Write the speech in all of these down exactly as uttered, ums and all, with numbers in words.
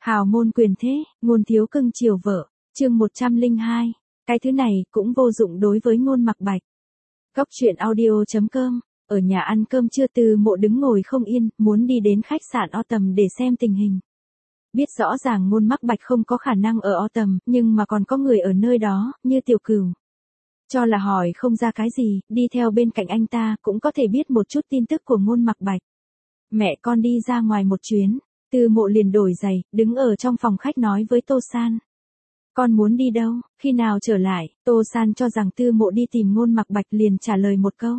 Hào môn quyền thế, Ngôn thiếu cưng chiều vợ, chương một trăm lẻ hai, cái thứ này cũng vô dụng đối với Ngôn Mặc Bạch. Góc truyện audio.com, ở nhà ăn cơm trưa Từ Mộ đứng ngồi không yên, muốn đi đến khách sạn Autumn để xem tình hình. Biết rõ ràng Ngôn Mặc Bạch không có khả năng ở Autumn, nhưng mà còn có người ở nơi đó, như Tiểu Cửu. Cho là hỏi không ra cái gì, đi theo bên cạnh anh ta cũng có thể biết một chút tin tức của Ngôn Mặc Bạch. Mẹ con đi ra ngoài một chuyến. Từ Mộ liền đổi giày, đứng ở trong phòng khách nói với Tô San. Con muốn đi đâu, khi nào trở lại? Tô San cho rằng Từ Mộ đi tìm Ngôn Mặc Bạch liền trả lời một câu.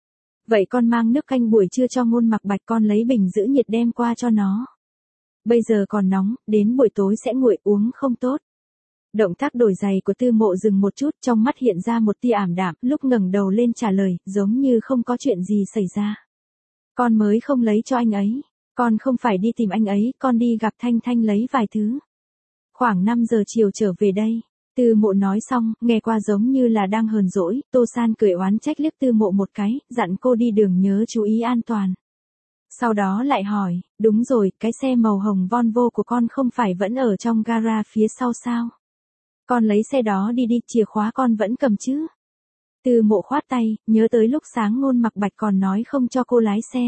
Vậy con mang nước canh buổi trưa cho Ngôn Mặc Bạch, con lấy bình giữ nhiệt đem qua cho nó. Bây giờ còn nóng, đến buổi tối sẽ nguội, uống không tốt. Động tác đổi giày của Từ Mộ dừng một chút, trong mắt hiện ra một tia ảm đạm, lúc ngẩng đầu lên trả lời, giống như không có chuyện gì xảy ra. Con mới không lấy cho anh ấy. Con không phải đi tìm anh ấy, con đi gặp Thanh Thanh lấy vài thứ. Khoảng năm giờ chiều trở về đây. Từ Mộ nói xong, nghe qua giống như là đang hờn dỗi, Tô San cười oán trách liếc Từ Mộ một cái, dặn cô đi đường nhớ chú ý an toàn. Sau đó lại hỏi, đúng rồi, cái xe màu hồng Volvo của con không phải vẫn ở trong gara phía sau sao? Con lấy xe đó đi đi, chìa khóa con vẫn cầm chứ? Từ Mộ khoát tay, nhớ tới lúc sáng Ngôn Mặc Bạch còn nói không cho cô lái xe.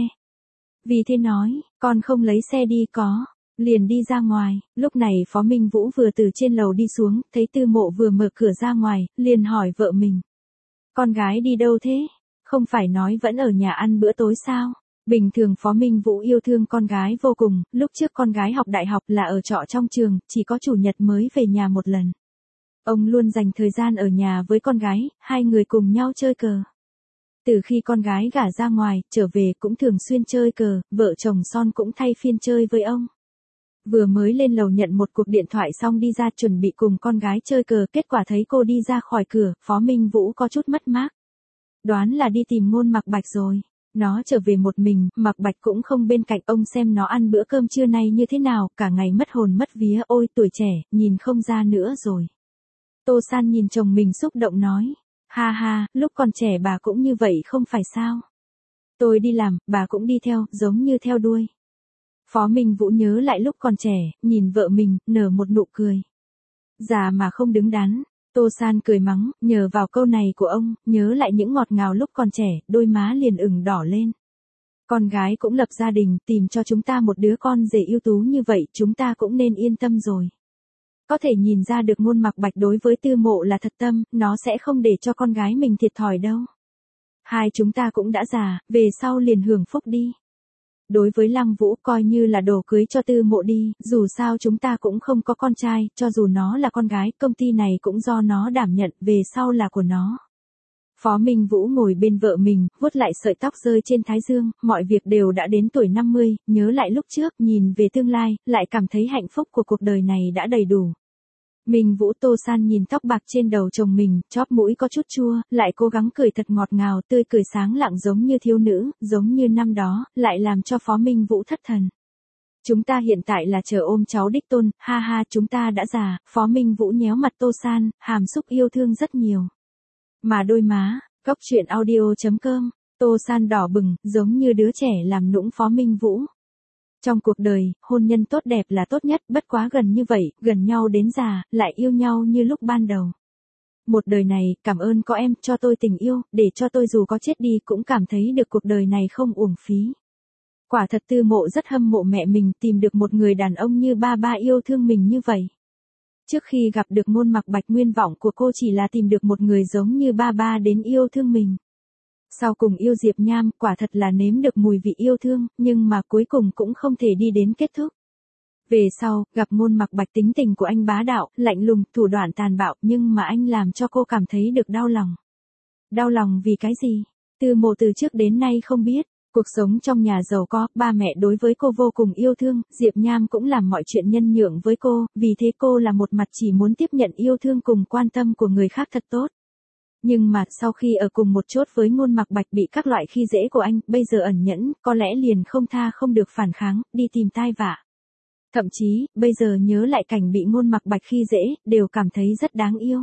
Vì thế nói, con không lấy xe đi có, liền đi ra ngoài. Lúc này Phó Minh Vũ vừa từ trên lầu đi xuống, thấy Từ Mộ vừa mở cửa ra ngoài, liền hỏi vợ mình. Con gái đi đâu thế? Không phải nói vẫn ở nhà ăn bữa tối sao? Bình thường Phó Minh Vũ yêu thương con gái vô cùng, lúc trước con gái học đại học là ở trọ trong trường, chỉ có chủ nhật mới về nhà một lần. Ông luôn dành thời gian ở nhà với con gái, hai người cùng nhau chơi cờ. Từ khi con gái gả ra ngoài, trở về cũng thường xuyên chơi cờ, vợ chồng son cũng thay phiên chơi với ông. Vừa mới lên lầu nhận một cuộc điện thoại xong đi ra chuẩn bị cùng con gái chơi cờ, kết quả thấy cô đi ra khỏi cửa, Phó Minh Vũ có chút mất mát. Đoán là đi tìm Ngôn Mặc Bạch rồi. Nó trở về một mình, Mặc Bạch cũng không bên cạnh, ông xem nó ăn bữa cơm trưa nay như thế nào, cả ngày mất hồn mất vía, ôi tuổi trẻ, nhìn không ra nữa rồi. Tô San nhìn chồng mình xúc động nói. Ha ha, lúc còn trẻ bà cũng như vậy không phải sao? Tôi đi làm, bà cũng đi theo, giống như theo đuôi. Phó Minh Vũ nhớ lại lúc còn trẻ, nhìn vợ mình, nở một nụ cười. Già mà không đứng đắn. Tô San cười mắng, nhờ vào câu này của ông, nhớ lại những ngọt ngào lúc còn trẻ, đôi má liền ửng đỏ lên. Con gái cũng lập gia đình, tìm cho chúng ta một đứa con rể ưu tú như vậy, chúng ta cũng nên yên tâm rồi. Có thể nhìn ra được Ngôn Mặc Bạch đối với Từ Mộ là thật tâm, nó sẽ không để cho con gái mình thiệt thòi đâu. Hai chúng ta cũng đã già, về sau liền hưởng phúc đi. Đối với Lăng Vũ coi như là đồ cưới cho Từ Mộ đi, dù sao chúng ta cũng không có con trai, cho dù nó là con gái, công ty này cũng do nó đảm nhận, về sau là của nó. Phó Minh Vũ ngồi bên vợ mình, vuốt lại sợi tóc rơi trên thái dương, mọi việc đều đã đến tuổi năm mươi, nhớ lại lúc trước, nhìn về tương lai, lại cảm thấy hạnh phúc của cuộc đời này đã đầy đủ. Minh Vũ Tô San nhìn tóc bạc trên đầu chồng mình, chóp mũi có chút chua, lại cố gắng cười thật ngọt ngào, tươi cười sáng lạng giống như thiếu nữ, giống như năm đó, lại làm cho Phó Minh Vũ thất thần. Chúng ta hiện tại là chờ ôm cháu đích tôn, ha ha, chúng ta đã già. Phó Minh Vũ nhéo mặt Tô San, hàm xúc yêu thương rất nhiều. Mà đôi má, góc truyện audio.com, Tô San đỏ bừng, giống như đứa trẻ làm nũng Phó Minh Vũ. Trong cuộc đời, hôn nhân tốt đẹp là tốt nhất, bất quá gần như vậy, gần nhau đến già, lại yêu nhau như lúc ban đầu. Một đời này, cảm ơn có em, cho tôi tình yêu, để cho tôi dù có chết đi cũng cảm thấy được cuộc đời này không uổng phí. Quả thật Từ Mộ rất hâm mộ mẹ mình tìm được một người đàn ông như ba ba yêu thương mình như vậy. Trước khi gặp được Ngôn Mặc Bạch, nguyên vọng của cô chỉ là tìm được một người giống như ba ba đến yêu thương mình. Sau cùng yêu Diệp Nham, quả thật là nếm được mùi vị yêu thương, nhưng mà cuối cùng cũng không thể đi đến kết thúc. Về sau, gặp Ngôn Mặc Bạch, tính tình của anh bá đạo, lạnh lùng, thủ đoạn tàn bạo, nhưng mà anh làm cho cô cảm thấy được đau lòng. Đau lòng vì cái gì? Từ Mộ từ trước đến nay không biết. Cuộc sống trong nhà giàu có, ba mẹ đối với cô vô cùng yêu thương, Diệp Nham cũng làm mọi chuyện nhân nhượng với cô, vì thế cô là một mặt chỉ muốn tiếp nhận yêu thương cùng quan tâm của người khác thật tốt. Nhưng mà, sau khi ở cùng một chốt với Ngôn Mặc Bạch bị các loại khi dễ của anh, bây giờ ẩn nhẫn, có lẽ liền không tha không được phản kháng, đi tìm tai vạ. Thậm chí, bây giờ nhớ lại cảnh bị Ngôn Mặc Bạch khi dễ, đều cảm thấy rất đáng yêu.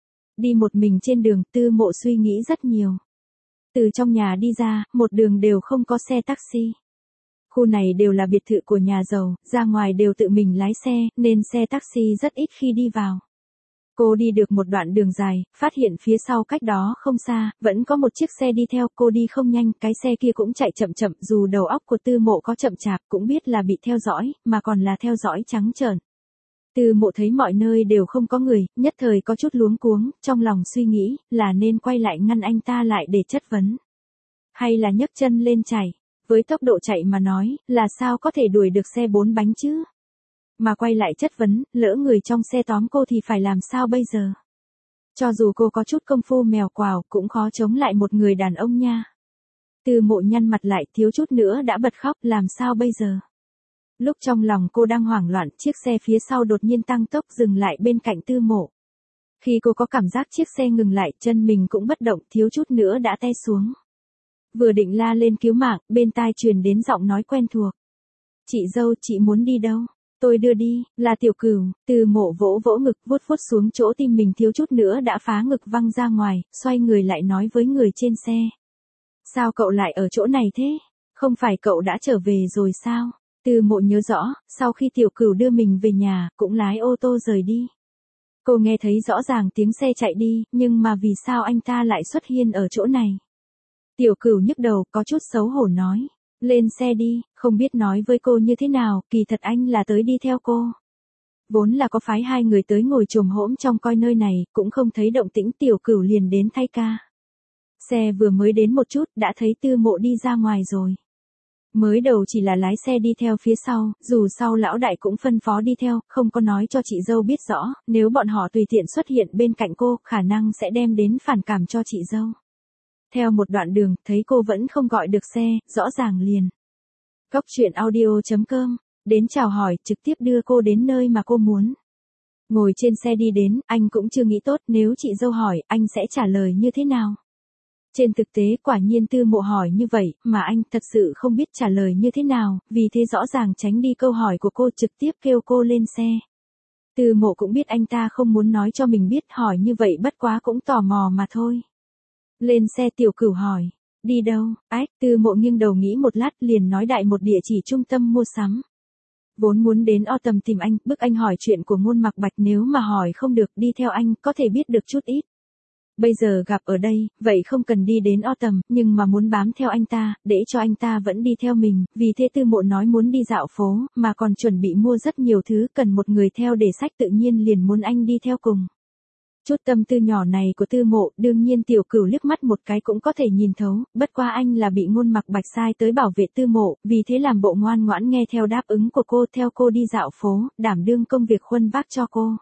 Đi một mình trên đường, Từ Mộ suy nghĩ rất nhiều. Từ trong nhà đi ra, một đường đều không có xe taxi. Khu này đều là biệt thự của nhà giàu, ra ngoài đều tự mình lái xe, nên xe taxi rất ít khi đi vào. Cô đi được một đoạn đường dài, phát hiện phía sau cách đó không xa, vẫn có một chiếc xe đi theo, cô đi không nhanh, cái xe kia cũng chạy chậm chậm, dù đầu óc của Tư Mộ có chậm chạp, cũng biết là bị theo dõi, mà còn là theo dõi trắng trợn. Tư Mộ thấy mọi nơi đều không có người, nhất thời có chút luống cuống, trong lòng suy nghĩ, là nên quay lại ngăn anh ta lại để chất vấn. Hay là nhấc chân lên chạy, với tốc độ chạy mà nói, là sao có thể đuổi được xe bốn bánh chứ? Mà quay lại chất vấn, lỡ người trong xe tóm cô thì phải làm sao bây giờ? Cho dù cô có chút công phu mèo quào, cũng khó chống lại một người đàn ông nha. Tư Mộ nhăn mặt lại, thiếu chút nữa đã bật khóc, làm sao bây giờ? Lúc trong lòng cô đang hoảng loạn, chiếc xe phía sau đột nhiên tăng tốc dừng lại bên cạnh Tư Mộ. Khi cô có cảm giác chiếc xe ngừng lại, chân mình cũng bất động, thiếu chút nữa đã té xuống. Vừa định la lên cứu mạng, bên tai truyền đến giọng nói quen thuộc. Chị dâu, chị muốn đi đâu? Tôi đưa đi, là Tiểu Cửu. Tư Mộ vỗ vỗ ngực, vuốt vuốt xuống chỗ tim mình, thiếu chút nữa đã phá ngực văng ra ngoài, xoay người lại nói với người trên xe. Sao cậu lại ở chỗ này thế? Không phải cậu đã trở về rồi sao? Tư Mộ nhớ rõ, sau khi Tiểu Cửu đưa mình về nhà, cũng lái ô tô rời đi. Cô nghe thấy rõ ràng tiếng xe chạy đi, nhưng mà vì sao anh ta lại xuất hiện ở chỗ này? Tiểu Cửu nhức đầu, có chút xấu hổ nói. Lên xe đi, không biết nói với cô như thế nào, kỳ thật anh là tới đi theo cô. Vốn là có phái hai người tới ngồi chồm hỗn trong coi nơi này, cũng không thấy động tĩnh, Tiểu Cửu liền đến thay ca. Xe vừa mới đến một chút, đã thấy Tư Mộ đi ra ngoài rồi. Mới đầu chỉ là lái xe đi theo phía sau, dù sau lão đại cũng phân phó đi theo, không có nói cho chị dâu biết rõ, nếu bọn họ tùy tiện xuất hiện bên cạnh cô, khả năng sẽ đem đến phản cảm cho chị dâu. Theo một đoạn đường, thấy cô vẫn không gọi được xe, rõ ràng liền. Góc truyện audio chấm com, đến chào hỏi, trực tiếp đưa cô đến nơi mà cô muốn. Ngồi trên xe đi đến, anh cũng chưa nghĩ tốt, nếu chị dâu hỏi, anh sẽ trả lời như thế nào? Trên thực tế, quả nhiên Tư Mộ hỏi như vậy, mà anh thật sự không biết trả lời như thế nào, vì thế rõ ràng tránh đi câu hỏi của cô, trực tiếp kêu cô lên xe. Tư Mộ cũng biết anh ta không muốn nói cho mình biết, hỏi như vậy bất quá cũng tò mò mà thôi. Lên xe, Tiểu Cửu hỏi, đi đâu? Ách, Tư Mộ nghiêng đầu nghĩ một lát, liền nói đại một địa chỉ trung tâm mua sắm. Vốn muốn đến Autumn tìm anh, bức anh hỏi chuyện của Ngôn Mặc Bạch, nếu mà hỏi không được, đi theo anh, có thể biết được chút ít. Bây giờ gặp ở đây, vậy không cần đi đến Autumn, nhưng mà muốn bám theo anh ta, để cho anh ta vẫn đi theo mình, vì thế Tư Mộ nói muốn đi dạo phố, mà còn chuẩn bị mua rất nhiều thứ, cần một người theo để sách, tự nhiên liền muốn anh đi theo cùng. Chút tâm tư nhỏ này của Tư Mộ, đương nhiên Tiểu Cửu liếc mắt một cái cũng có thể nhìn thấu, bất qua anh là bị Ngôn Mặc Bạch sai tới bảo vệ Tư Mộ, vì thế làm bộ ngoan ngoãn nghe theo đáp ứng của cô, theo cô đi dạo phố, đảm đương công việc khuân vác cho cô.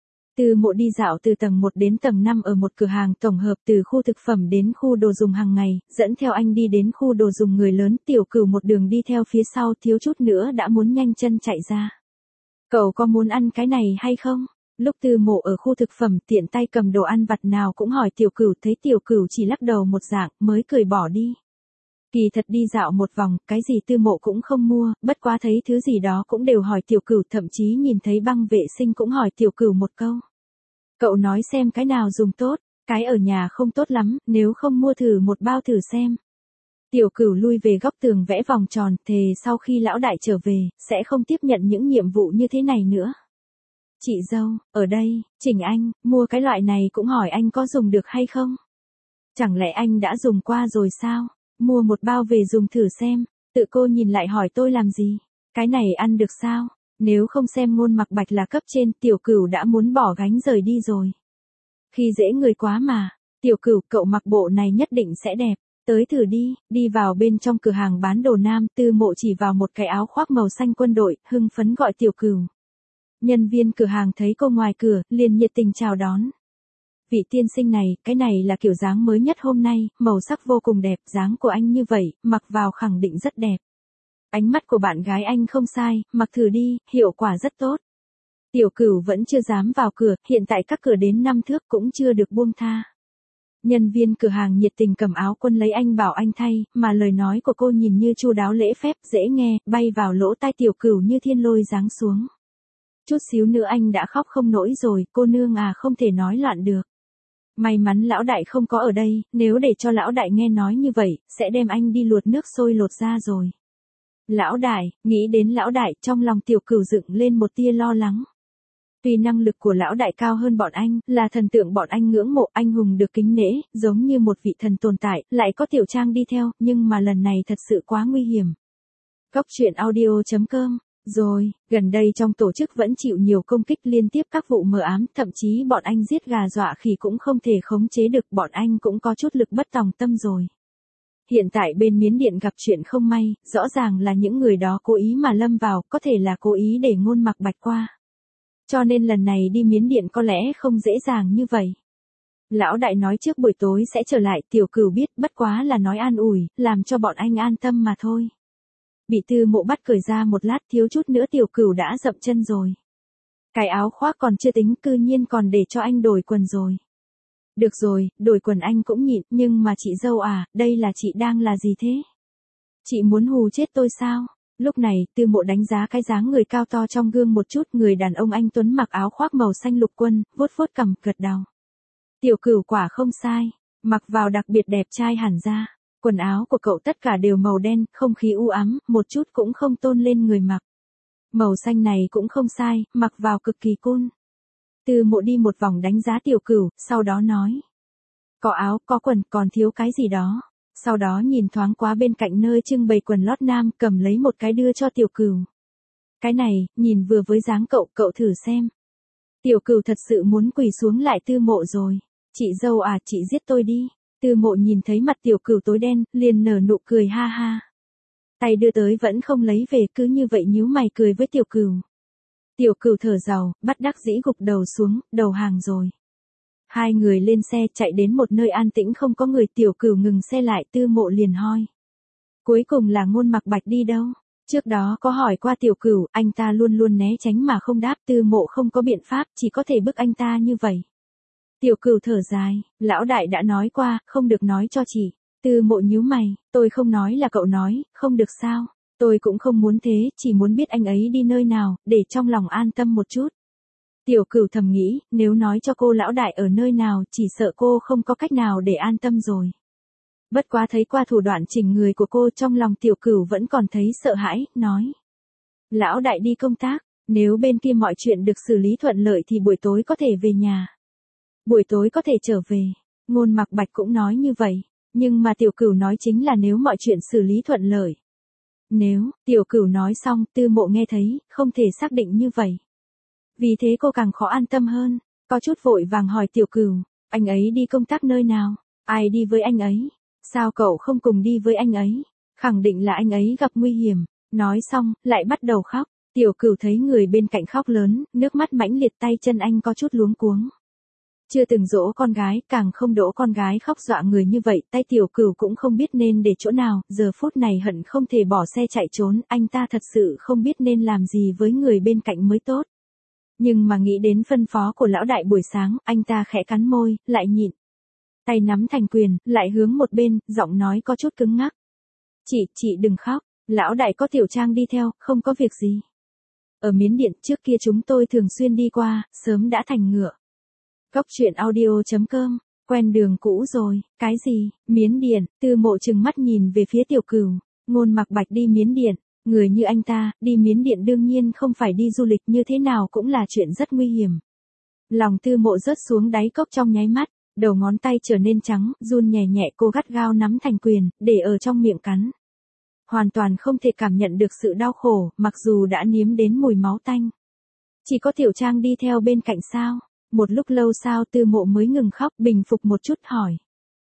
Tư Mộ đi dạo từ tầng một đến tầng năm ở một cửa hàng tổng hợp, từ khu thực phẩm đến khu đồ dùng hàng ngày, dẫn theo anh đi đến khu đồ dùng người lớn, Tiểu Cửu một đường đi theo phía sau, thiếu chút nữa đã muốn nhanh chân chạy ra. Cậu có muốn ăn cái này hay không? Lúc Tư Mộ ở khu thực phẩm tiện tay cầm đồ ăn vặt nào cũng hỏi Tiểu Cửu, thấy Tiểu Cửu chỉ lắc đầu một dạng, mới cười bỏ đi. Kỳ thật đi dạo một vòng, cái gì Tư Mộ cũng không mua, bất quá thấy thứ gì đó cũng đều hỏi Tiểu Cửu, thậm chí nhìn thấy băng vệ sinh cũng hỏi Tiểu Cửu một câu. Cậu nói xem cái nào dùng tốt, cái ở nhà không tốt lắm, nếu không mua thử một bao thử xem. Tiểu Cửu lui về góc tường vẽ vòng tròn, thề sau khi lão đại trở về, sẽ không tiếp nhận những nhiệm vụ như thế này nữa. Chị dâu, ở đây, chỉnh anh, mua cái loại này cũng hỏi anh có dùng được hay không? Chẳng lẽ anh đã dùng qua rồi sao? Mua một bao về dùng thử xem, tự cô nhìn lại hỏi tôi làm gì? Cái này ăn được sao? Nếu không xem Ngôn Mặc Bạch là cấp trên, Tiểu Cửu đã muốn bỏ gánh rời đi rồi. Khi dễ người quá mà, Tiểu Cửu, cậu mặc bộ này nhất định sẽ đẹp. Tới thử đi, đi vào bên trong cửa hàng bán đồ nam, Tư Mộ chỉ vào một cái áo khoác màu xanh quân đội, hưng phấn gọi Tiểu Cửu. Nhân viên cửa hàng thấy cô ngoài cửa, liền nhiệt tình chào đón. Vị tiên sinh này, cái này là kiểu dáng mới nhất hôm nay, màu sắc vô cùng đẹp, dáng của anh như vậy, mặc vào khẳng định rất đẹp. Ánh mắt của bạn gái anh không sai, mặc thử đi, hiệu quả rất tốt. Tiểu Cửu vẫn chưa dám vào cửa, hiện tại các cửa đến năm thước cũng chưa được buông tha. Nhân viên cửa hàng nhiệt tình cầm áo quân lấy anh bảo anh thay, mà lời nói của cô nhìn như chu đáo lễ phép, dễ nghe, bay vào lỗ tai Tiểu Cửu như thiên lôi giáng xuống. Chút xíu nữa anh đã khóc không nổi rồi, cô nương à, không thể nói loạn được. May mắn lão đại không có ở đây, nếu để cho lão đại nghe nói như vậy, sẽ đem anh đi luộc nước sôi lột ra rồi. Lão đại, nghĩ đến lão đại, trong lòng tiểu cửu dựng lên một tia lo lắng. Tuy năng lực của lão đại cao hơn bọn anh, là thần tượng bọn anh ngưỡng mộ, anh hùng được kính nể, giống như một vị thần tồn tại, lại có tiểu trang đi theo, nhưng mà lần này thật sự quá nguy hiểm. Góc truyện audio chấm com. Rồi, gần đây trong tổ chức vẫn chịu nhiều công kích liên tiếp các vụ mờ ám, thậm chí bọn anh giết gà dọa khỉ cũng không thể khống chế được, bọn anh cũng có chút lực bất tòng tâm rồi. Hiện tại bên Miến Điện gặp chuyện không may, rõ ràng là những người đó cố ý mà lâm vào, có thể là cố ý để Ngôn Mặc Bạch qua. Cho nên lần này đi Miến Điện có lẽ không dễ dàng như vậy. Lão đại nói trước buổi tối sẽ trở lại, tiểu cửu biết, bất quá là nói an ủi, làm cho bọn anh an tâm mà thôi. Bị Tư Mộ bắt cởi ra một lát, thiếu chút nữa tiểu cửu đã dậm chân rồi. Cái áo khoác còn chưa tính, cư nhiên còn để cho anh đổi quần rồi. Được rồi, đổi quần anh cũng nhịn, nhưng mà chị dâu à, đây là chị đang là gì thế? Chị muốn hù chết tôi sao? Lúc này, Tư Mộ đánh giá cái dáng người cao to trong gương một chút, người đàn ông anh tuấn mặc áo khoác màu xanh lục quân, vuốt vuốt cằm, gật đầu. Tiểu cửu quả không sai, mặc vào đặc biệt đẹp trai hẳn ra. Quần áo của cậu tất cả đều màu đen, không khí u ám, một chút cũng không tôn lên người mặc. Màu xanh này cũng không sai, mặc vào cực kỳ cool. Tư Mộ đi một vòng đánh giá tiểu cửu, sau đó nói. Có áo, có quần, còn thiếu cái gì đó. Sau đó nhìn thoáng qua bên cạnh nơi trưng bày quần lót nam, cầm lấy một cái đưa cho tiểu cửu. Cái này, nhìn vừa với dáng cậu, cậu thử xem. Tiểu cửu thật sự muốn quỳ xuống lại Tư Mộ rồi. Chị dâu à, chị giết tôi đi. Tư Mộ nhìn thấy mặt tiểu cửu tối đen, liền nở nụ cười ha ha. Tay đưa tới vẫn không lấy về, cứ như vậy nhíu mày cười với tiểu cửu. Tiểu cửu thở giàu, bắt đắc dĩ gục đầu xuống, đầu hàng rồi. Hai người lên xe chạy đến một nơi an tĩnh không có người, tiểu cửu ngừng xe lại, Tư Mộ liền hỏi. Cuối cùng là Ngôn Mặc Bạch đi đâu? Trước đó có hỏi qua tiểu cửu, anh ta luôn luôn né tránh mà không đáp, Tư Mộ không có biện pháp, chỉ có thể bức anh ta như vậy. Tiểu cửu thở dài, lão đại đã nói qua, không được nói cho chị. Tư Mộ nhíu mày, tôi không nói là cậu nói, không được sao? Tôi cũng không muốn thế, chỉ muốn biết anh ấy đi nơi nào, để trong lòng an tâm một chút. Tiểu cửu thầm nghĩ, nếu nói cho cô lão đại ở nơi nào, chỉ sợ cô không có cách nào để an tâm rồi. Bất quá thấy qua thủ đoạn chỉnh người của cô, trong lòng tiểu cửu vẫn còn thấy sợ hãi, nói. Lão đại đi công tác, nếu bên kia mọi chuyện được xử lý thuận lợi thì buổi tối có thể về nhà. Buổi tối có thể trở về, Ngôn Mặc Bạch cũng nói như vậy, nhưng mà tiểu cửu nói chính là nếu mọi chuyện xử lý thuận lợi. Nếu, tiểu cửu nói xong, Tư Mộ nghe thấy, không thể xác định như vậy. Vì thế cô càng khó an tâm hơn, có chút vội vàng hỏi tiểu cửu, anh ấy đi công tác nơi nào, ai đi với anh ấy, sao cậu không cùng đi với anh ấy, khẳng định là anh ấy gặp nguy hiểm, nói xong, lại bắt đầu khóc, tiểu cửu thấy người bên cạnh khóc lớn, nước mắt mãnh liệt, tay chân anh có chút luống cuống. Chưa từng dỗ con gái, càng không đỗ con gái khóc dọa người như vậy, tay tiểu cửu cũng không biết nên để chỗ nào, giờ phút này hận không thể bỏ xe chạy trốn, anh ta thật sự không biết nên làm gì với người bên cạnh mới tốt. Nhưng mà nghĩ đến phân phó của lão đại buổi sáng, anh ta khẽ cắn môi, lại nhịn. Tay nắm thành quyền, lại hướng một bên, giọng nói có chút cứng ngắc. Chị, chị đừng khóc, lão đại có tiểu trang đi theo, không có việc gì. Ở Miến Điện trước kia chúng tôi thường xuyên đi qua, sớm đã thành ngựa. Góc truyện audio chấm com, quen đường cũ rồi, cái gì, Miến Điện, Tư Mộ trừng mắt nhìn về phía tiểu cửu, Ngôn Mặc Bạch đi Miến Điện, người như anh ta, đi Miến Điện đương nhiên không phải đi du lịch, như thế nào cũng là chuyện rất nguy hiểm. Lòng Tư Mộ rớt xuống đáy cốc trong nháy mắt, đầu ngón tay trở nên trắng, run nhẹ nhẹ, cô gắt gao nắm thành quyền, để ở trong miệng cắn. Hoàn toàn không thể cảm nhận được sự đau khổ, mặc dù đã nếm đến mùi máu tanh. Chỉ có tiểu trang đi theo bên cạnh sao? Một lúc lâu sau Tư Mộ mới ngừng khóc, bình phục một chút hỏi.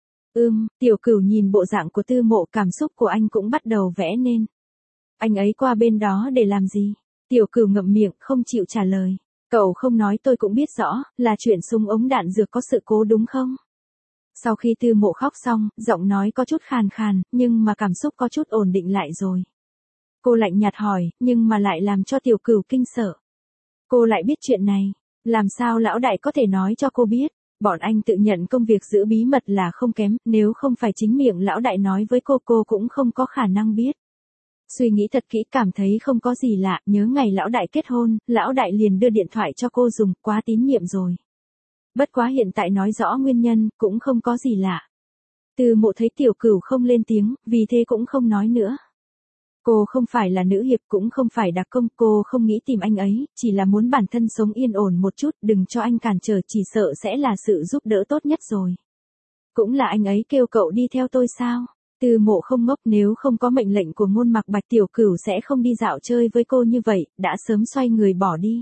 Ừm, tiểu cửu nhìn bộ dạng của Tư Mộ, cảm xúc của anh cũng bắt đầu vẽ nên. Anh ấy qua bên đó để làm gì? Tiểu cửu ngậm miệng, không chịu trả lời. Cậu không nói tôi cũng biết rõ, là chuyện súng ống đạn dược có sự cố đúng không? Sau khi Tư Mộ khóc xong, giọng nói có chút khàn khàn, nhưng mà cảm xúc có chút ổn định lại rồi. Cô lạnh nhạt hỏi, nhưng mà lại làm cho tiểu cửu kinh sợ. Cô lại biết chuyện này. Làm sao lão đại có thể nói cho cô biết, bọn anh tự nhận công việc giữ bí mật là không kém, nếu không phải chính miệng lão đại nói với cô, cô cũng không có khả năng biết. Suy nghĩ thật kỹ cảm thấy không có gì lạ, nhớ ngày lão đại kết hôn, lão đại liền đưa điện thoại cho cô dùng, quá tín nhiệm rồi. Bất quá hiện tại nói rõ nguyên nhân, cũng không có gì lạ. Tư Mộ thấy tiểu cửu không lên tiếng, vì thế cũng không nói nữa. Cô không phải là nữ hiệp cũng không phải đặc công, cô không nghĩ tìm anh ấy, chỉ là muốn bản thân sống yên ổn một chút, đừng cho anh cản trở, chỉ sợ sẽ là sự giúp đỡ tốt nhất rồi. Cũng là anh ấy kêu cậu đi theo tôi sao? Tư Mộ không ngốc, nếu không có mệnh lệnh của Ngôn Mặc Bạch Tiểu Cửu sẽ không đi dạo chơi với cô như vậy, đã sớm xoay người bỏ đi.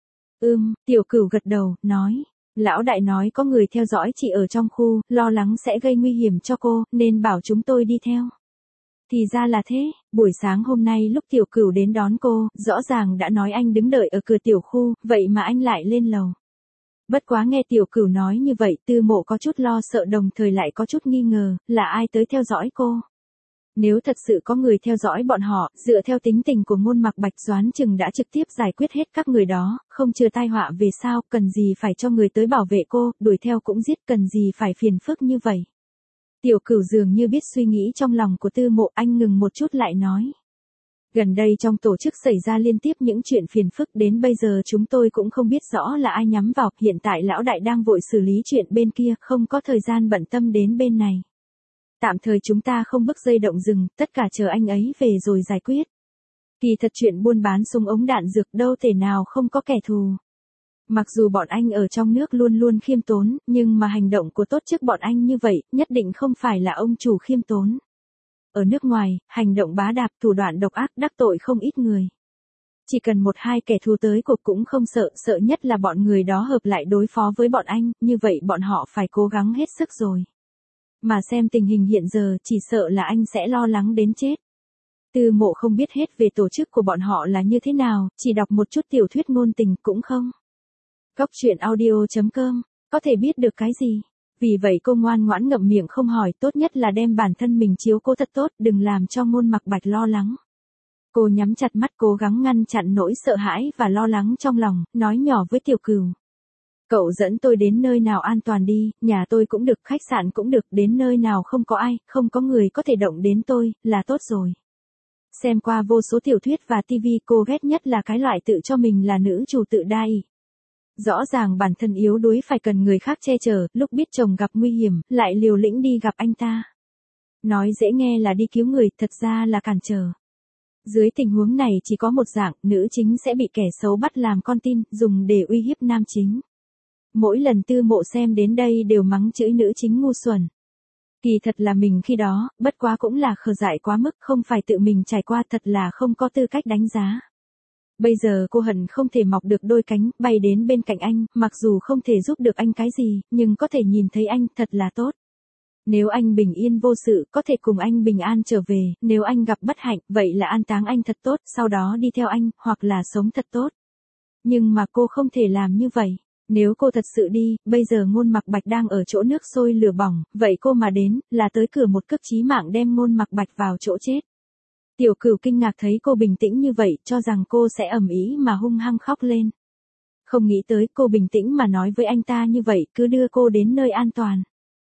Ừm, Tiểu Cửu gật đầu, nói. Lão đại nói có người theo dõi chị ở trong khu, lo lắng sẽ gây nguy hiểm cho cô, nên bảo chúng tôi đi theo. Thì ra là thế, buổi sáng hôm nay lúc Tiểu Cửu đến đón cô, rõ ràng đã nói anh đứng đợi ở cửa tiểu khu, vậy mà anh lại lên lầu. Bất quá nghe Tiểu Cửu nói như vậy, Tư Mộ có chút lo sợ đồng thời lại có chút nghi ngờ, là ai tới theo dõi cô. Nếu thật sự có người theo dõi bọn họ, dựa theo tính tình của Ngôn Mặc Bạch đoán chừng đã trực tiếp giải quyết hết các người đó, không chừa tai họa về sao, cần gì phải cho người tới bảo vệ cô, đuổi theo cũng giết, cần gì phải phiền phức như vậy. Tiểu Cửu dường như biết suy nghĩ trong lòng của Tư Mộ, anh ngừng một chút lại nói. Gần đây trong tổ chức xảy ra liên tiếp những chuyện phiền phức, đến bây giờ chúng tôi cũng không biết rõ là ai nhắm vào, hiện tại lão đại đang vội xử lý chuyện bên kia, không có thời gian bận tâm đến bên này. Tạm thời chúng ta không bước dây động rừng, tất cả chờ anh ấy về rồi giải quyết. Kỳ thật chuyện buôn bán súng ống đạn dược đâu thể nào không có kẻ thù. Mặc dù bọn anh ở trong nước luôn luôn khiêm tốn, nhưng mà hành động của tốt trước bọn anh như vậy, nhất định không phải là ông chủ khiêm tốn. Ở nước ngoài, hành động bá đạp, thủ đoạn độc ác, đắc tội không ít người. Chỉ cần một hai kẻ thù tới cuộc cũng không sợ, sợ nhất là bọn người đó hợp lại đối phó với bọn anh, như vậy bọn họ phải cố gắng hết sức rồi. Mà xem tình hình hiện giờ, chỉ sợ là anh sẽ lo lắng đến chết. Tư Mộ không biết hết về tổ chức của bọn họ là như thế nào, chỉ đọc một chút tiểu thuyết ngôn tình cũng không. Góc truyện audio chấm com, có thể biết được cái gì. Vì vậy cô ngoan ngoãn ngậm miệng không hỏi, tốt nhất là đem bản thân mình chiếu cố thật tốt, đừng làm cho Ngôn Mặc Bạch lo lắng. Cô nhắm chặt mắt cố gắng ngăn chặn nỗi sợ hãi và lo lắng trong lòng, nói nhỏ với Tiểu Cửu. Cậu dẫn tôi đến nơi nào an toàn đi, nhà tôi cũng được, khách sạn cũng được, đến nơi nào không có ai, không có người có thể động đến tôi, là tốt rồi. Xem qua vô số tiểu thuyết và tivi, cô ghét nhất là cái loại tự cho mình là nữ chủ tự đa ý. Rõ ràng bản thân yếu đuối phải cần người khác che chở, lúc biết chồng gặp nguy hiểm, lại liều lĩnh đi gặp anh ta. Nói dễ nghe là đi cứu người, thật ra là cản trở. Dưới tình huống này chỉ có một dạng, nữ chính sẽ bị kẻ xấu bắt làm con tin, dùng để uy hiếp nam chính. Mỗi lần Tư Mộ xem đến đây đều mắng chửi nữ chính ngu xuẩn. Kỳ thật là mình khi đó, bất quá cũng là khờ dại quá mức, không phải tự mình trải qua, thật là không có tư cách đánh giá. Bây giờ cô hận không thể mọc được đôi cánh, bay đến bên cạnh anh, mặc dù không thể giúp được anh cái gì, nhưng có thể nhìn thấy anh, thật là tốt. Nếu anh bình yên vô sự, có thể cùng anh bình an trở về, nếu anh gặp bất hạnh, vậy là an táng anh thật tốt, sau đó đi theo anh, hoặc là sống thật tốt. Nhưng mà cô không thể làm như vậy. Nếu cô thật sự đi, bây giờ Ngôn Mặc Bạch đang ở chỗ nước sôi lửa bỏng, vậy cô mà đến, là tới cửa một cước chí mạng đem Ngôn Mặc Bạch vào chỗ chết. Tiểu Cửu kinh ngạc thấy cô bình tĩnh như vậy, cho rằng cô sẽ ầm ĩ mà hung hăng khóc lên. Không nghĩ tới cô bình tĩnh mà nói với anh ta như vậy, cứ đưa cô đến nơi an toàn.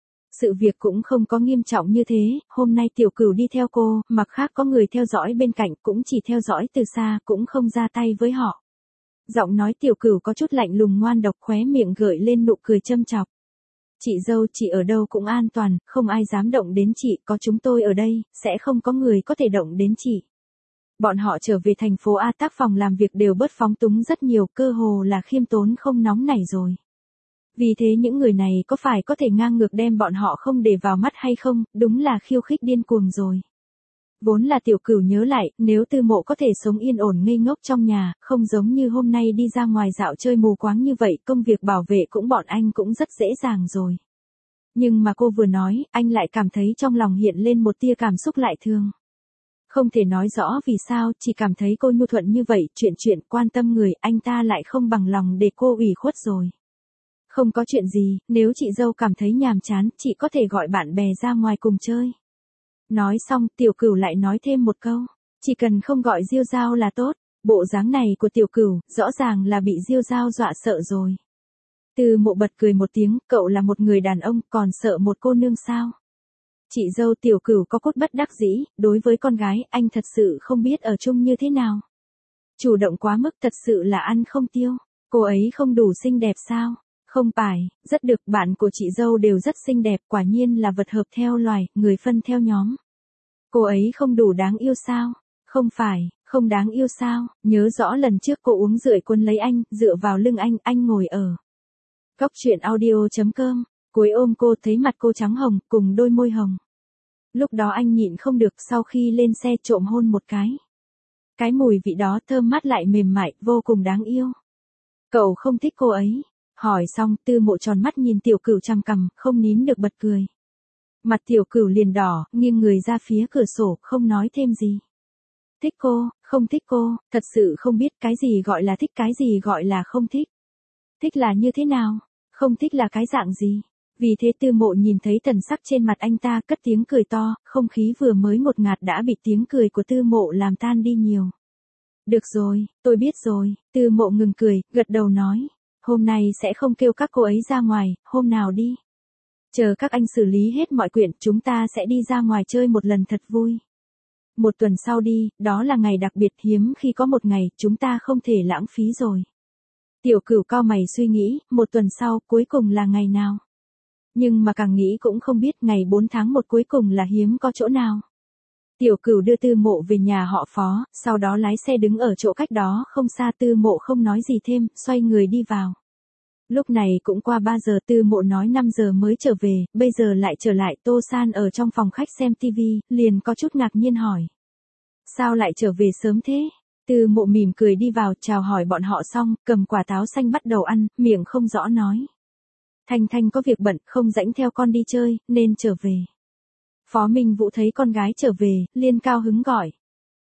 Sự việc cũng không có nghiêm trọng như thế, hôm nay Tiểu Cửu đi theo cô, mặc khác có người theo dõi bên cạnh, cũng chỉ theo dõi từ xa, cũng không ra tay với họ. Giọng nói Tiểu Cửu có chút lạnh lùng ngoan độc, khóe miệng gợi lên nụ cười châm chọc. Chị dâu, chị ở đâu cũng an toàn, không ai dám động đến chị, có chúng tôi ở đây, sẽ không có người có thể động đến chị. Bọn họ trở về thành phố A, tác phòng làm việc đều bớt phóng túng rất nhiều, cơ hồ là khiêm tốn không nóng nảy rồi. Vì thế những người này có phải có thể ngang ngược đem bọn họ không để vào mắt hay không, đúng là khiêu khích điên cuồng rồi. Vốn là Tiểu Cửu nhớ lại, nếu Tư Mộ có thể sống yên ổn ngây ngốc trong nhà, không giống như hôm nay đi ra ngoài dạo chơi mù quáng như vậy, công việc bảo vệ cũng bọn anh cũng rất dễ dàng rồi. Nhưng mà cô vừa nói, anh lại cảm thấy trong lòng hiện lên một tia cảm xúc lại thương. Không thể nói rõ vì sao, chỉ cảm thấy cô nhu thuận như vậy, chuyện chuyện quan tâm người, anh ta lại không bằng lòng để cô ủy khuất rồi. Không có chuyện gì, nếu chị dâu cảm thấy nhàm chán, chị có thể gọi bạn bè ra ngoài cùng chơi. Nói xong, Tiểu Cửu lại nói thêm một câu, chỉ cần không gọi Diêu Giao là tốt. Bộ dáng này của Tiểu Cửu, rõ ràng là bị Diêu Giao dọa sợ rồi. Tư Mộ bật cười một tiếng, cậu là một người đàn ông, còn sợ một cô nương sao? Chị dâu, Tiểu Cửu có cốt bất đắc dĩ, đối với con gái, anh thật sự không biết ở chung như thế nào. Chủ động quá mức, thật sự là ăn không tiêu. Cô ấy không đủ xinh đẹp sao? Không phải, rất được, bạn của chị dâu đều rất xinh đẹp, quả nhiên là vật hợp theo loài, người phân theo nhóm. Cô ấy không đủ đáng yêu sao? Không phải, không đáng yêu sao, nhớ rõ lần trước cô uống rượu quân lấy anh, dựa vào lưng anh, anh ngồi ở. Góc chuyện audio.com, cuối ôm cô thấy mặt cô trắng hồng, cùng đôi môi hồng. Lúc đó anh nhịn không được sau khi lên xe trộm hôn một cái. Cái mùi vị đó thơm mát lại mềm mại, vô cùng đáng yêu. Cậu không thích cô ấy. Hỏi xong Tư Mộ tròn mắt nhìn Tiểu Cửu chằm cằm, không nín được bật cười. Mặt Tiểu Cửu liền đỏ, nghiêng người ra phía cửa sổ, không nói thêm gì. Thích cô, không thích cô, thật sự không biết cái gì gọi là thích, cái gì gọi là không thích. Thích là như thế nào, không thích là cái dạng gì. Vì thế Tư Mộ nhìn thấy thần sắc trên mặt anh ta, cất tiếng cười to, không khí vừa mới ngột ngạt đã bị tiếng cười của Tư Mộ làm tan đi nhiều. Được rồi, tôi biết rồi, Tư Mộ ngừng cười, gật đầu nói. Hôm nay sẽ không kêu các cô ấy ra ngoài, hôm nào đi. Chờ các anh xử lý hết mọi chuyện, chúng ta sẽ đi ra ngoài chơi một lần thật vui. Một tuần sau đi, đó là ngày đặc biệt, hiếm khi có một ngày, chúng ta không thể lãng phí rồi. Tiểu Cửu cau mày suy nghĩ, một tuần sau, cuối cùng là ngày nào? Nhưng mà càng nghĩ cũng không biết ngày bốn tháng một cuối cùng là hiếm có chỗ nào. Tiểu Cửu đưa Tư Mộ về nhà họ Phó, sau đó lái xe đứng ở chỗ cách đó không xa. Tư Mộ không nói gì thêm, xoay người đi vào. Lúc này cũng qua ba giờ, Tư Mộ nói năm giờ mới trở về, bây giờ lại trở lại. Tô San ở trong phòng khách xem tivi, liền có chút ngạc nhiên hỏi. Sao lại trở về sớm thế? Tư Mộ mỉm cười đi vào, chào hỏi bọn họ xong, cầm quả táo xanh bắt đầu ăn, miệng không rõ nói. Thanh Thanh có việc bận, không rảnh theo con đi chơi, nên trở về. Phó Minh Vũ thấy con gái trở về, liền cao hứng gọi.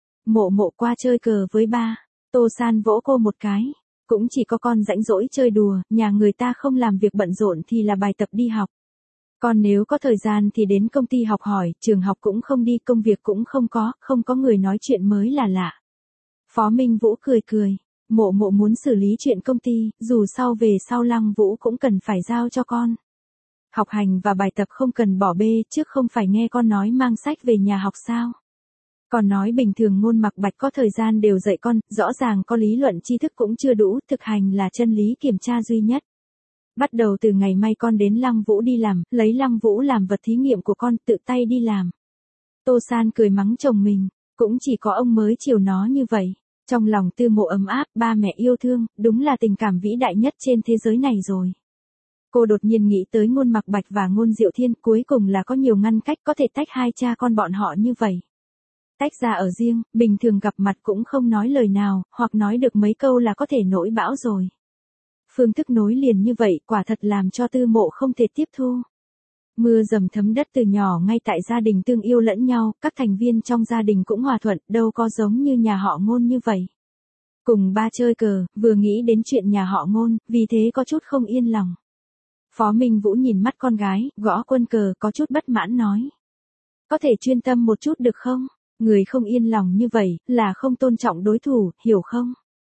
Mộ Mộ qua chơi cờ với ba. Tô San vỗ cô một cái. Cũng chỉ có con rảnh rỗi chơi đùa, nhà người ta không làm việc bận rộn thì là bài tập đi học. Còn nếu có thời gian thì đến công ty học hỏi, trường học cũng không đi, công việc cũng không có, không có người nói chuyện mới là lạ. Phó Minh Vũ cười cười. Mộ Mộ muốn xử lý chuyện công ty, dù sau về sau Lăng Vũ cũng cần phải giao cho con. Học hành và bài tập không cần bỏ bê, trước không phải nghe con nói mang sách về nhà học sao. Còn nói bình thường Ngôn Mặc Bạch có thời gian đều dạy con, rõ ràng có lý luận tri thức cũng chưa đủ, thực hành là chân lý kiểm tra duy nhất. Bắt đầu từ ngày mai con đến Lăng Vũ đi làm, lấy Lăng Vũ làm vật thí nghiệm của con, tự tay đi làm. Tô San cười mắng chồng mình, cũng chỉ có ông mới chiều nó như vậy. Trong lòng Tư Mộ ấm áp, ba mẹ yêu thương, đúng là tình cảm vĩ đại nhất trên thế giới này rồi. Cô đột nhiên nghĩ tới Ngôn Mặc Bạch và Ngôn Diệu Thiên, cuối cùng là có nhiều ngăn cách có thể tách hai cha con bọn họ như vậy. Tách ra ở riêng, bình thường gặp mặt cũng không nói lời nào, hoặc nói được mấy câu là có thể nổi bão rồi. Phương thức nối liền như vậy quả thật làm cho Tư Mộ không thể tiếp thu. Mưa dầm thấm đất từ nhỏ ngay tại gia đình tương yêu lẫn nhau, các thành viên trong gia đình cũng hòa thuận, đâu có giống như nhà họ Ngôn như vậy. Cùng ba chơi cờ, vừa nghĩ đến chuyện nhà họ Ngôn, vì thế có chút không yên lòng. Phó Minh Vũ nhìn mắt con gái, gõ quân cờ, có chút bất mãn nói. Có thể chuyên tâm một chút được không? Người không yên lòng như vậy, là không tôn trọng đối thủ, hiểu không?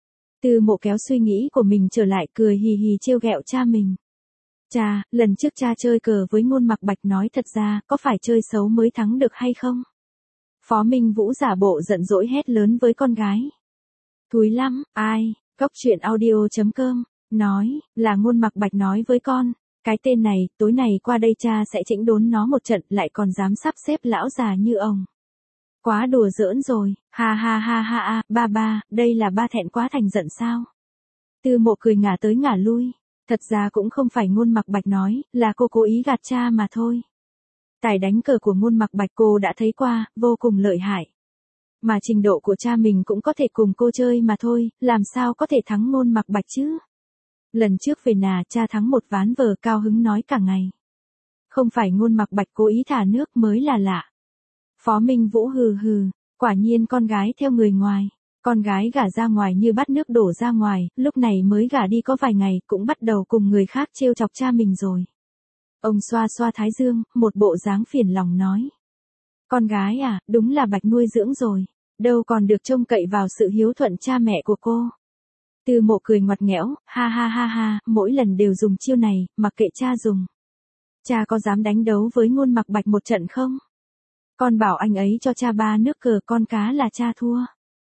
Tư Mộ kéo suy nghĩ của mình trở lại, cười hì hì trêu ghẹo cha mình. Cha, lần trước cha chơi cờ với Ngôn Mặc Bạch nói thật ra, có phải chơi xấu mới thắng được hay không? Phó Minh Vũ giả bộ giận dỗi hét lớn với con gái. Thúi lắm, ai, góc chuyện audio.com, nói, là Ngôn Mặc Bạch nói với con. Cái tên này, tối này qua đây cha sẽ chỉnh đốn nó một trận, lại còn dám sắp xếp lão già như ông. Quá đùa giỡn rồi, ha ha ha ha ha, ba ba, đây là ba thẹn quá thành giận sao? Tư Mộ cười ngả tới ngả lui, thật ra cũng không phải Ngôn Mặc Bạch nói, là cô cố ý gạt cha mà thôi. Tài đánh cờ của Ngôn Mặc Bạch cô đã thấy qua, vô cùng lợi hại. Mà trình độ của cha mình cũng có thể cùng cô chơi mà thôi, làm sao có thể thắng Ngôn Mặc Bạch chứ? Lần trước về nhà cha thắng một ván vờ, cao hứng nói cả ngày. Không phải Ngôn Mặc Bạch cố ý thả nước mới là lạ. Phó Minh Vũ hừ hừ, quả nhiên con gái theo người ngoài. Con gái gả ra ngoài như bắt nước đổ ra ngoài, lúc này mới gả đi có vài ngày, cũng bắt đầu cùng người khác trêu chọc cha mình rồi. Ông xoa xoa thái dương, một bộ dáng phiền lòng nói. Con gái à, đúng là Bạch nuôi dưỡng rồi, đâu còn được trông cậy vào sự hiếu thuận cha mẹ của cô. Tư Mộ cười ngoặt nghẽo, ha ha ha ha, mỗi lần đều dùng chiêu này, mặc kệ cha dùng. Cha có dám đánh đấu với Ngôn Mặc Bạch một trận không? Con bảo anh ấy cho cha ba nước cờ, con cá là cha thua.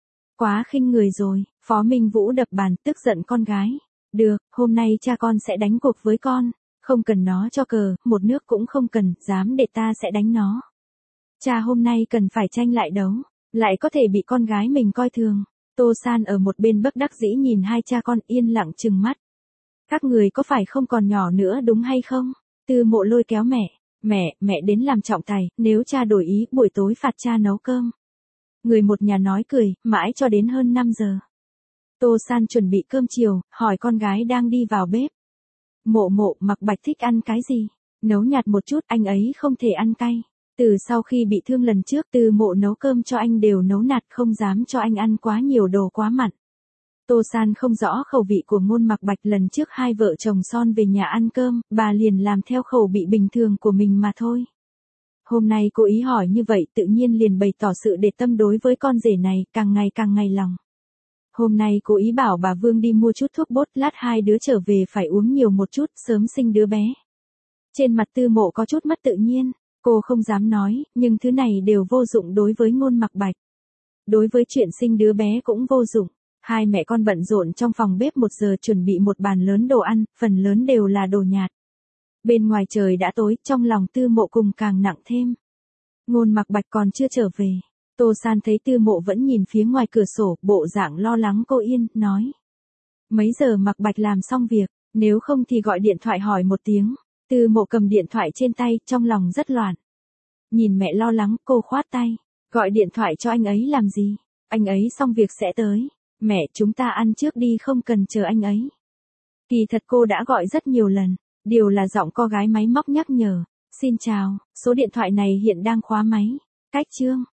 Quá khinh người rồi, Phó Minh Vũ đập bàn, tức giận con gái. Được, hôm nay cha con sẽ đánh cuộc với con, không cần nó cho cờ, một nước cũng không cần, dám để ta sẽ đánh nó. Cha hôm nay cần phải tranh lại đấu. Lại có thể bị con gái mình coi thường. Tô San ở một bên bất đắc dĩ nhìn hai cha con yên lặng trừng mắt. Các người có phải không còn nhỏ nữa đúng hay không? Tư Mộ lôi kéo mẹ. Mẹ, mẹ đến làm trọng tài, nếu cha đổi ý, buổi tối phạt cha nấu cơm. Người một nhà nói cười, mãi cho đến hơn năm giờ. Tô San chuẩn bị cơm chiều, hỏi con gái đang đi vào bếp. Mộ mộ, Mặc Bạch thích ăn cái gì? Nấu nhạt một chút, anh ấy không thể ăn cay. Từ sau khi bị thương lần trước, Tư Mộ nấu cơm cho anh đều nấu nạt, không dám cho anh ăn quá nhiều đồ quá mặn. Tô San không rõ khẩu vị của Ngôn Mặc Bạch, lần trước hai vợ chồng son về nhà ăn cơm, bà liền làm theo khẩu vị bình thường của mình mà thôi. Hôm nay cô ý hỏi như vậy tự nhiên liền bày tỏ sự để tâm đối với con rể này, càng ngày càng ngày lòng. Hôm nay cô ý bảo bà Vương đi mua chút thuốc bốt, lát hai đứa trở về phải uống nhiều một chút, sớm sinh đứa bé. Trên mặt Tư Mộ có chút mất tự nhiên, cô không dám nói, nhưng thứ này đều vô dụng đối với Ngôn Mặc Bạch. Đối với chuyện sinh đứa bé cũng vô dụng. Hai mẹ con bận rộn trong phòng bếp một giờ chuẩn bị một bàn lớn đồ ăn, phần lớn đều là đồ nhạt. Bên ngoài trời đã tối, trong lòng Tư Mộ cùng càng nặng thêm. Ngôn Mặc Bạch còn chưa trở về. Tô San thấy Tư Mộ vẫn nhìn phía ngoài cửa sổ, bộ dạng lo lắng cô yên, nói. Mấy giờ Mặc Bạch làm xong việc, nếu không thì gọi điện thoại hỏi một tiếng. Tư Mộ cầm điện thoại trên tay, trong lòng rất loạn. Nhìn mẹ lo lắng, cô khoát tay. Gọi điện thoại cho anh ấy làm gì? Anh ấy xong việc sẽ tới. Mẹ, chúng ta ăn trước đi, không cần chờ anh ấy. Kỳ thật cô đã gọi rất nhiều lần. Điều là giọng cô gái máy móc nhắc nhở. Xin chào, số điện thoại này hiện đang khóa máy. Cách chương.